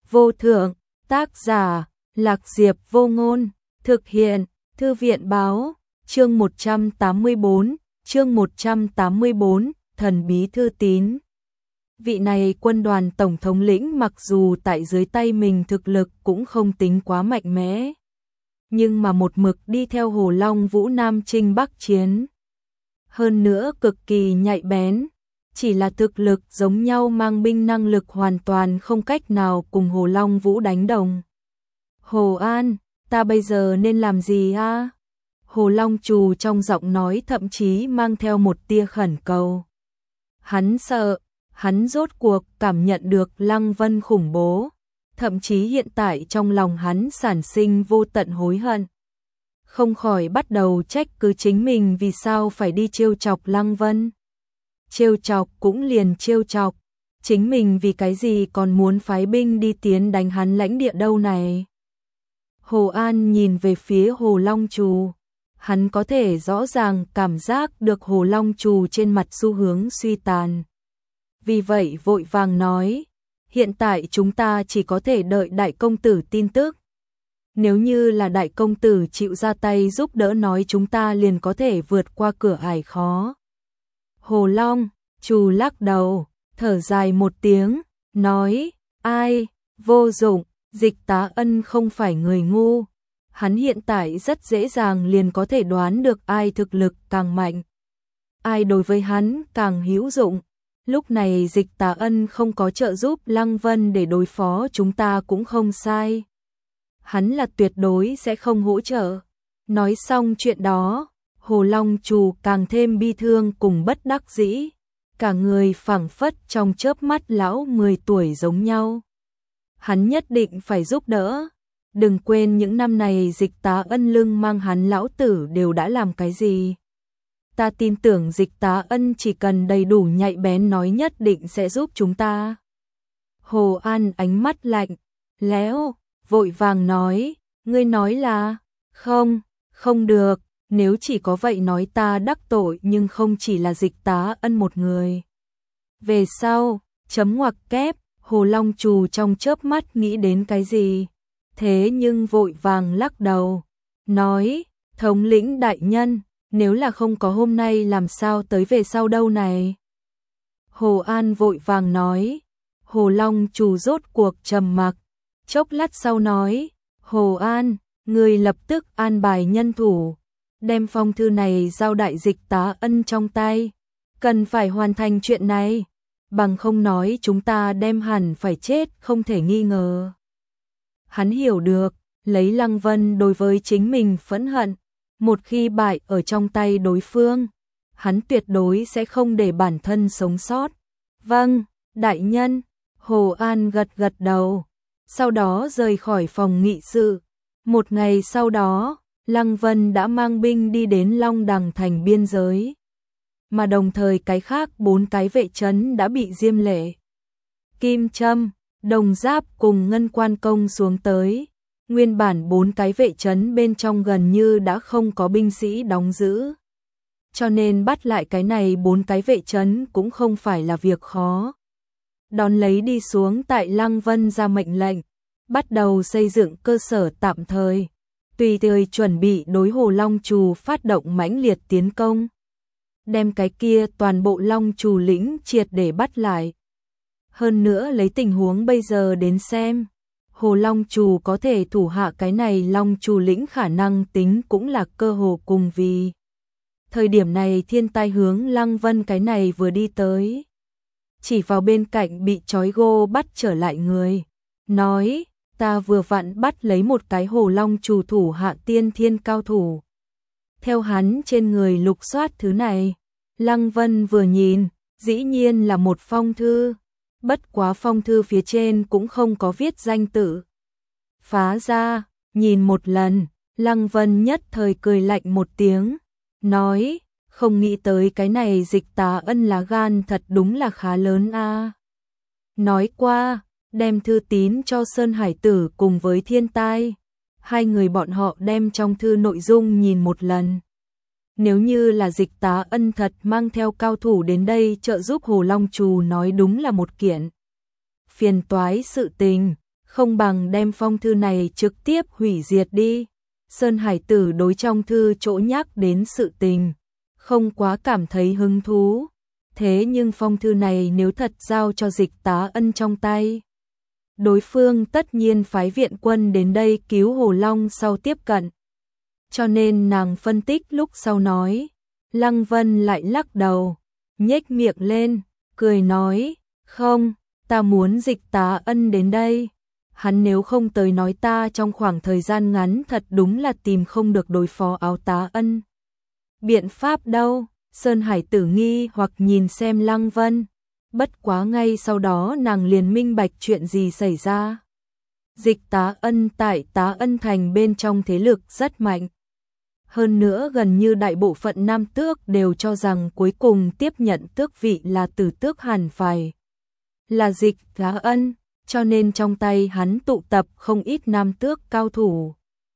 vô thượng, tác giả, Lạc Diệp Vô Ngôn, thực hiện, Thư viện báo, chương 184, thần bí thư tín. Vị này quân đoàn tổng thống lĩnh mặc dù tại dưới tay mình thực lực cũng không tính quá mạnh mẽ, nhưng mà một mực đi theo Hồ Long Vũ Nam Chinh Bắc chiến. Hơn nữa cực kỳ nhạy bén, chỉ là thực lực giống nhau mang binh năng lực hoàn toàn không cách nào cùng Hồ Long Vũ đánh đồng. Hồ An, ta bây giờ nên làm gì a? Hồ Long Trù trong giọng nói thậm chí mang theo một tia khẩn cầu. Hắn sợ, hắn rốt cuộc cảm nhận được Lăng Vân khủng bố, thậm chí hiện tại trong lòng hắn sản sinh vô tận hối hận. Không khỏi bắt đầu trách cứ chính mình vì sao phải đi trêu chọc Lăng Vân. Trêu chọc cũng liền trêu chọc, chính mình vì cái gì còn muốn phái binh đi tiến đánh hắn lãnh địa đâu này. Hồ An nhìn về phía Hồ Long Trù, hắn có thể rõ ràng cảm giác được Hồ Long Trù trên mặt xu hướng suy tàn. Vì vậy vội vàng nói, hiện tại chúng ta chỉ có thể đợi đại công tử tin tức. Nếu như là đại công tử chịu ra tay giúp đỡ nói chúng ta liền có thể vượt qua cửa ải khó. Hồ Long Trù lắc đầu, thở dài một tiếng, nói, ai, vô dụng, Dịch Tá Ân không phải người ngu. Hắn hiện tại rất dễ dàng liền có thể đoán được ai thực lực càng mạnh, ai đối với hắn càng hữu dụng. Lúc này Dịch Tá Ân không có trợ giúp Lăng Vân để đối phó chúng ta cũng không sai. Hắn là tuyệt đối sẽ không hỗ trợ. Nói xong chuyện đó, Hồ Long Trù càng thêm bi thương cùng bất đắc dĩ, cả người phảng phất trong chớp mắt lão 10 tuổi giống nhau. Hắn nhất định phải giúp đỡ. Đừng quên những năm này Dịch Tá Ân lưng mang hắn lão tử đều đã làm cái gì. Ta tin tưởng Dịch Tá Ân chỉ cần đầy đủ nhạy bén nói nhất định sẽ giúp chúng ta. Hồ An ánh mắt lạnh, lẽo, vội vàng nói, ngươi nói là, không được, nếu chỉ có vậy nói ta đắc tội nhưng không chỉ là Dịch Tá Ân một người. Về sau, chấm ngoặc kép, Hồ Long Trù trong chớp mắt nghĩ đến cái gì, thế nhưng vội vàng lắc đầu, nói, thống lĩnh đại nhân, nếu là không có hôm nay làm sao tới về sau đâu này. Hồ An vội vàng nói, Hồ Long Trù rốt cuộc trầm mặc, chốc lát sau nói, Hồ An, người lập tức an bài nhân thủ, đem phong thư này giao đại Dịch Tá Ân trong tay, cần phải hoàn thành chuyện này, bằng không nói chúng ta đem hẳn phải chết không thể nghi ngờ. Hắn hiểu được, lấy Lăng Vân đối với chính mình phẫn hận, một khi bại ở trong tay đối phương, hắn tuyệt đối sẽ không để bản thân sống sót. Vâng, đại nhân, Hồ An gật gật đầu, sau đó rời khỏi phòng nghị sự. Một ngày sau đó, Lăng Vân đã mang binh đi đến Long Đằng thành biên giới, mà đồng thời cái khác 4 cái vệ trấn đã bị Diêm Lệ, Kim Trâm, Đồng Giáp cùng Ngân Quan công xuống tới. Nguyên bản 4 cái vệ trấn bên trong gần như đã không có binh sĩ đóng giữ, cho nên bắt lại cái này 4 cái vệ trấn cũng không phải là việc khó. Đón lấy đi xuống tại Lăng Vân ra mệnh lệnh, bắt đầu xây dựng cơ sở tạm thời, tùy thời chuẩn bị đối Hồ Long Trù phát động mãnh liệt tiến công, đem cái kia toàn bộ Long Trù lĩnh triệt để bắt lại. Hơn nữa lấy tình huống bây giờ đến xem, Hồ Long Trù có thể thủ hạ cái này Long Trù lĩnh khả năng tính cũng là cơ hồ cùng vì. Thời điểm này thiên tai hướng Lăng Vân cái này vừa đi tới, chỉ vào bên cạnh bị trói gô bắt trở lại người, nói, ta vừa vặn bắt lấy một cái Hồ Long Trù thủ hạ tiên thiên cao thủ. Theo hắn trên người lục soát thứ này, Lăng Vân vừa nhìn, dĩ nhiên là một phong thư. Bất quá phong thư phía trên cũng không có viết danh tự. Phá ra, nhìn một lần, Lăng Vân nhất thời cười lạnh một tiếng, nói, không nghĩ tới cái này Dịch Tá Ân lá gan thật đúng là khá lớn a. Nói qua, đem thư tín cho Sơn Hải Tử cùng với Thiên Tai. Hai người bọn họ đem trong thư nội dung nhìn một lần. Nếu như là Dịch Tá Ân thật mang theo cao thủ đến đây trợ giúp Hồ Long Trù nói đúng là một kiện phiền toái sự tình, không bằng đem phong thư này trực tiếp hủy diệt đi. Sơn Hải Tử đối trong thư chỗ nhắc đến sự tình, không quá cảm thấy hứng thú. Thế nhưng phong thư này nếu thật giao cho Dịch Tá Ân trong tay, đối phương tất nhiên phái viện quân đến đây cứu Hồ Long sau tiếp cận. Cho nên nàng phân tích lúc sau nói, Lăng Vân lại lắc đầu, nhếch miệng lên, cười nói, không, ta muốn Dịch Tá Ân đến đây. Hắn nếu không tới nói ta trong khoảng thời gian ngắn thật đúng là tìm không được đối phó Áo Tá Ân. Biện pháp đâu? Sơn Hải Tử nghi hoặc nhìn xem Lăng Vân. Bất quá ngay sau đó nàng liền minh bạch chuyện gì xảy ra. Dịch Tá Ân tại Tá Ân Thành bên trong thế lực rất mạnh. Hơn nữa gần như đại bộ phận nam tước đều cho rằng cuối cùng tiếp nhận tước vị là Tử Tước hẳn phải là Dịch Tá Ân, cho nên trong tay hắn tụ tập không ít nam tước cao thủ.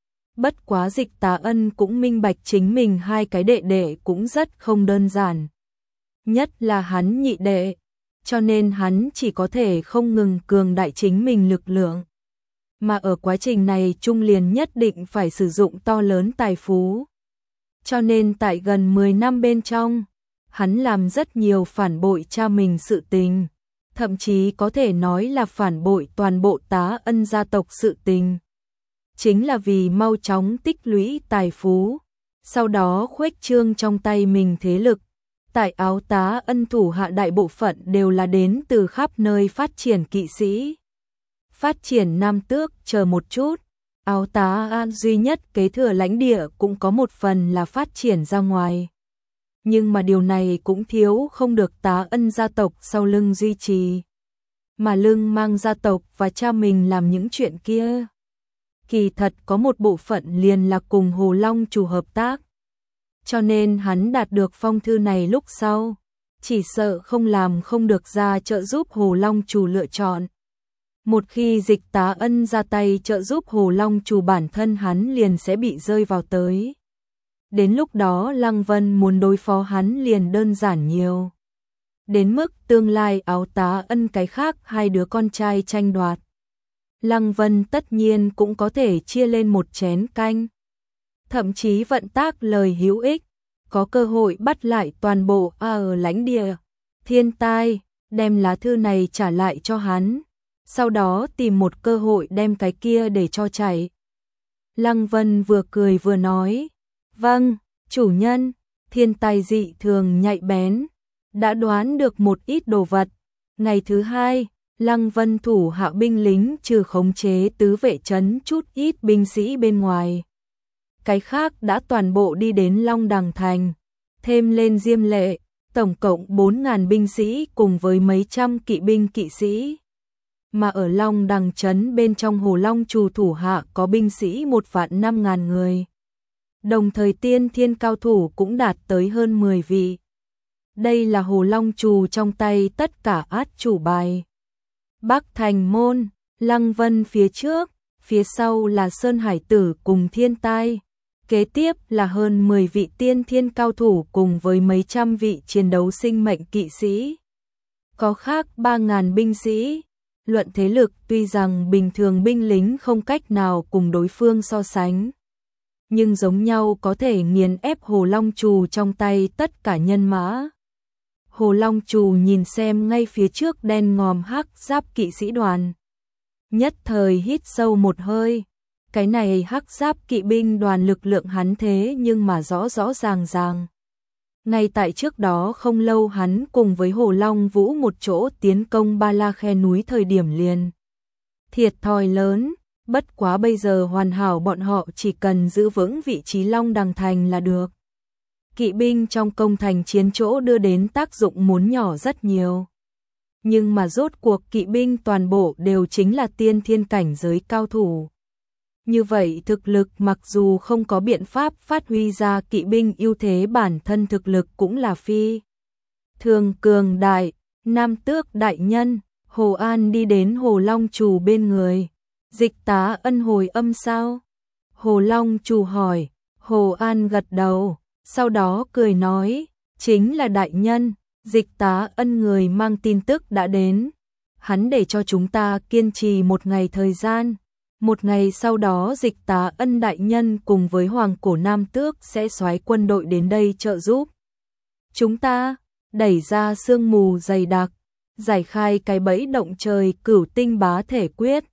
Bất quá Dịch Tá Ân cũng minh bạch chính mình hai cái đệ đệ cũng rất không đơn giản. Nhất là hắn nhị đệ, cho nên hắn chỉ có thể không ngừng cường đại chính mình lực lượng. Mà ở quá trình này Trung liền nhất định phải sử dụng to lớn tài phú. Cho nên tại gần 10 năm bên trong, hắn làm rất nhiều phản bội cha mình sự tình. Thậm chí có thể nói là phản bội toàn bộ Tá Ân gia tộc sự tình. Chính là vì mau chóng tích lũy tài phú, sau đó khuếch trương trong tay mình thế lực. Tại Áo Tá Ân thủ hạ đại bộ phận đều là đến từ khắp nơi phát triển kỵ sĩ. Phát triển nam tước, chờ một chút. Áo Tá Ân duy nhất kế thừa lãnh địa cũng có một phần là phát triển ra ngoài. Nhưng mà điều này cũng thiếu không được Tá Ân gia tộc sau lưng duy trì. Mà lưng mang gia tộc và cha mình làm những chuyện kia. Kỳ thật có một bộ phận liền là cùng Hồ Long chủ hợp tác. Cho nên hắn đạt được phong thư này lúc sau, chỉ sợ không làm không được ra trợ giúp Hồ Long chủ lựa chọn. Một khi Dịch Tá Ân ra tay trợ giúp Hồ Long chủ bản thân hắn liền sẽ bị rơi vào tới. Đến lúc đó Lăng Vân muốn đối phó hắn liền đơn giản nhiều. Đến mức tương lai Áo Tá Ân cái khác hai đứa con trai tranh đoạt. Lăng Vân tất nhiên cũng có thể chia lên một chén canh. Thậm chí vận tác lời hữu ích, có cơ hội bắt lại toàn bộ ở lãnh địa. Thiên Tai, đem lá thư này trả lại cho hắn. Sau đó tìm một cơ hội đem cái kia để cho chạy. Lăng Vân vừa cười vừa nói. Vâng, chủ nhân. Thiên Tai dị thường nhạy bén, đã đoán được một ít đồ vật. Ngày thứ hai, Lăng Vân thủ hạ binh lính trừ khống chế tứ vệ trấn chút ít binh sĩ bên ngoài. Cái khác đã toàn bộ đi đến Long Đằng Thành, thêm lên Diêm Lệ, tổng cộng 4.000 binh sĩ cùng với mấy trăm kỵ binh kỵ sĩ. Mà ở Long Đằng Trấn bên trong Hồ Long Trù thủ hạ có binh sĩ 1.500.000 người. Đồng thời tiên thiên cao thủ cũng đạt tới hơn 10 vị. Đây là Hồ Long Trù trong tay tất cả át chủ bài. Bắc Thành Môn, Lăng Vân phía trước, phía sau là Sơn Hải Tử cùng Thiên Tai. Kế tiếp là hơn 10 vị tiên thiên cao thủ cùng với mấy trăm vị chiến đấu sinh mệnh kỵ sĩ. Có khác 3.000 binh sĩ. Luận thế lực tuy rằng bình thường binh lính không cách nào cùng đối phương so sánh. Nhưng giống nhau có thể nghiền ép Hồ Long Trù trong tay tất cả nhân mã. Hồ Long Trù nhìn xem ngay phía trước đen ngòm hắc giáp kỵ sĩ đoàn. Nhất thời hít sâu một hơi. Cái này hắc giáp kỵ binh đoàn lực lượng hắn thế nhưng mà rõ rõ ràng ràng. Ngay tại trước đó không lâu hắn cùng với Hồ Long Vũ một chỗ tiến công Ba La Khe núi thời điểm liền. Thiệt thòi lớn, bất quá bây giờ hoàn hảo bọn họ chỉ cần giữ vững vị trí Long Đằng Thành là được. Kỵ binh trong công thành chiến chỗ đưa đến tác dụng muốn nhỏ rất nhiều. Nhưng mà rốt cuộc kỵ binh toàn bộ đều chính là tiên thiên cảnh giới cao thủ. Như vậy thực lực mặc dù không có biện pháp phát huy ra kỵ binh ưu thế bản thân thực lực cũng là phi. Thường cường đại, Nam Tước đại nhân, Hồ An đi đến Hồ Long Trù bên người. Dịch Tá Ân hồi âm sao? Hồ Long Trù hỏi, Hồ An gật đầu, sau đó cười nói, chính là đại nhân. Dịch Tá Ân người mang tin tức đã đến. hắn để cho chúng ta kiên trì một ngày thời gian. Một ngày sau đó Dịch Tá Ân đại nhân cùng với Hoàng Cổ Nam Tước sẽ soái quân đội đến đây trợ giúp. Chúng ta đẩy ra sương mù dày đặc, giải khai cái bẫy động trời Cửu Tinh Bá Thể Quyết.